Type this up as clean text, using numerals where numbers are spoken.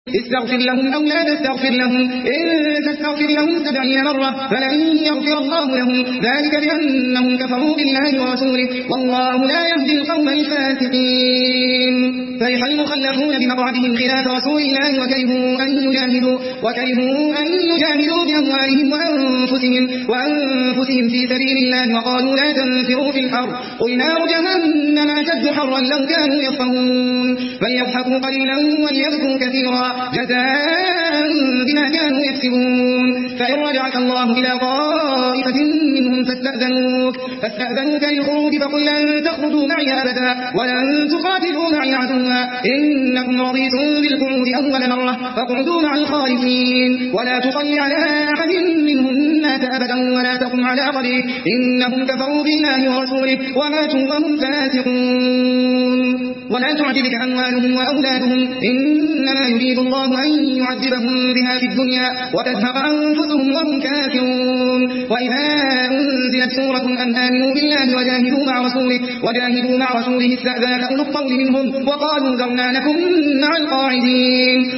استغفر لهم أو لا تستغفر لهم إن تستغفر لهم 70 مرة فلن يغفر الله لهم ذلك بأنهم كفروا بالله ورسوله والله لا يهدي القوم الفاسقين. فرح المخلفون بمقعدهم خلاف رسول الله وكرهوا أن يجاهدوا بأموالهم وأنفسهم في سبيل الله وقالوا لا تنفروا في الحر قل نار جهنم أشد حرا لو كانوا يفقهون فليضحكوا قليلا وليبكوا كثيرا جزاء بما كانوا يكسبون. فإن رجعك الله إلى طائفة منهم فاستأذنوك للخروج فقل لن تخرجوا معي أبدا ولن تقاتلوا معي عدوا إنكم رضيتم بالقعود أول مرة فاقعدوا مع الخالفين ولا تصل على أحد منهم مات أبدا ولا تقم على قبره إنهم كفروا بالله ورسوله وماتوا وهم فاسقون. ولا تعجبك أموالهم وأولادهم إنما يريد الله أن يعذبهم بها في الدنيا وتزهق أنفسهم وهم كافرون. وإذا أنزلت سورة أن آمنوا بالله وجاهدوا مع رسوله استأذنك أولو الطول منهم وقالوا ذرنا نكن مع القاعدين